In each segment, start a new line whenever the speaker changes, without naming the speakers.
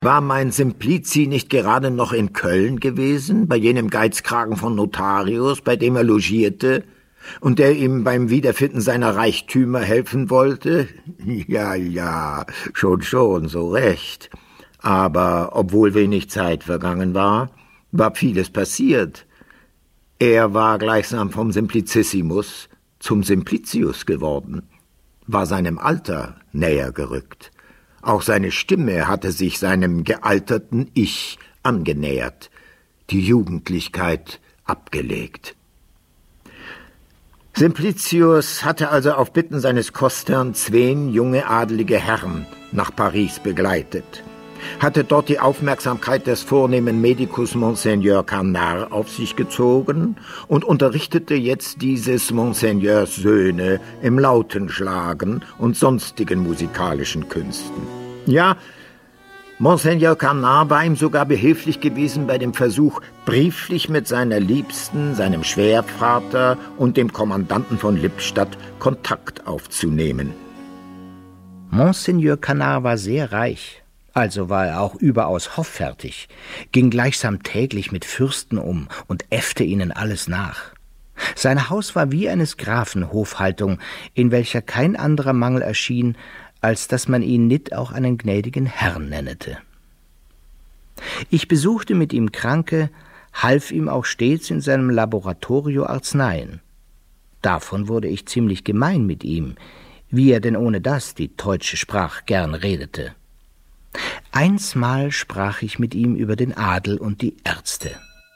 War mein Simplici nicht gerade noch in Köln gewesen, bei jenem Geizkragen von Notarius, bei dem er logierte und der ihm beim Wiederfinden seiner Reichtümer helfen wollte? Ja, schon, so recht. Aber obwohl wenig Zeit vergangen war vieles passiert. Er war gleichsam vom Simplicissimus zum Simplicius geworden, war seinem Alter näher gerückt. Auch seine Stimme hatte sich seinem gealterten Ich angenähert, die Jugendlichkeit abgelegt. Simplicius hatte also auf Bitten seines Kostern 2 junge adelige Herren nach Paris begleitet, hatte dort die Aufmerksamkeit des vornehmen Medicus Monseigneur Canard auf sich gezogen und unterrichtete jetzt dieses Monseigneurs Söhne im Lautenschlagen und sonstigen musikalischen Künsten. Ja, Monseigneur Canard war ihm sogar behilflich gewesen bei dem Versuch, brieflich mit seiner Liebsten, seinem Schwährvater und dem Kommandanten von Lippstadt Kontakt aufzunehmen.
Monseigneur Canard war sehr reich. Also war er auch überaus hoffärtig, ging gleichsam täglich mit Fürsten um und äffte ihnen alles nach. Sein Haus war wie eines Grafen Hofhaltung, in welcher kein anderer Mangel erschien, als dass man ihn nit auch einen gnädigen Herrn nennete. Ich besuchte mit ihm Kranke, half ihm auch stets in seinem Laboratorio Arzneien. Davon wurde ich ziemlich gemein mit ihm, wie er denn ohne das die deutsche Sprach gern redete. Einsmal sprach ich mit ihm über den Adel und die Ärzte.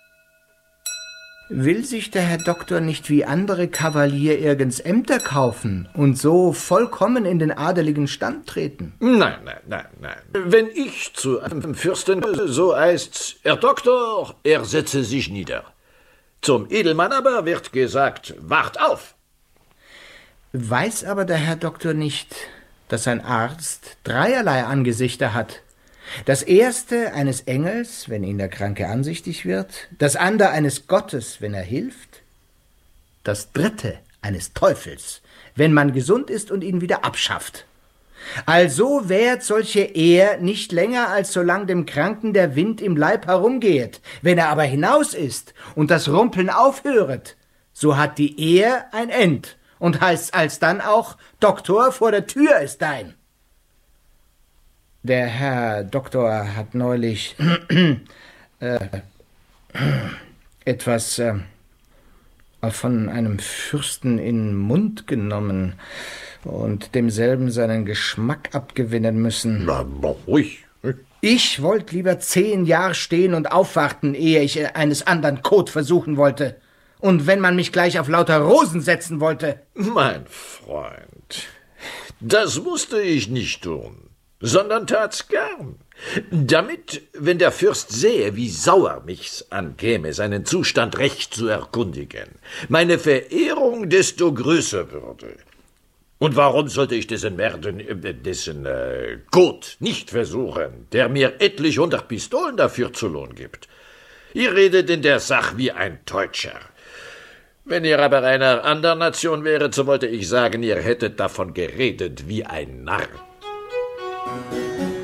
Will sich der Herr Doktor nicht wie andere Kavalier irgends Ämter kaufen und so vollkommen in den adeligen Stand treten?
Nein. Wenn ich zu einem Fürsten, so heißt's, Herr Doktor, er setze sich nieder. Zum Edelmann aber wird gesagt, wacht auf.
Weiß aber der Herr Doktor nicht, dass ein Arzt dreierlei Angesichter hat. Das erste eines Engels, wenn ihn der Kranke ansichtig wird, das andere eines Gottes, wenn er hilft, das dritte eines Teufels, wenn man gesund ist und ihn wieder abschafft. Also währt solche Ehr nicht länger, als solang dem Kranken der Wind im Leib herumgehet. Wenn er aber hinaus ist und das Rumpeln aufhöret, so hat die Ehr ein End und heißt alsdann auch, Doktor, vor der Tür ist dein. Der Herr Doktor hat neulich etwas von einem Fürsten in den Mund genommen und demselben seinen Geschmack abgewinnen müssen.
Na, ruhig.
Ich wollte lieber 10 Jahre stehen und aufwarten, ehe ich eines anderen Kot versuchen wollte. Und wenn man mich gleich auf lauter Rosen setzen wollte.
Mein Freund, das musste ich nicht tun, sondern tat's gern, damit, wenn der Fürst sähe, wie sauer mich's ankäme, seinen Zustand recht zu erkundigen, meine Verehrung desto größer würde. Und warum sollte ich dessen Kot nicht versuchen, der mir etlich 100 Pistolen dafür zu Lohn gibt? Ihr redet in der Sache wie ein Teutscher. Wenn ihr aber einer anderen Nation wäret, so wollte ich sagen, ihr hättet davon geredet wie ein Narr.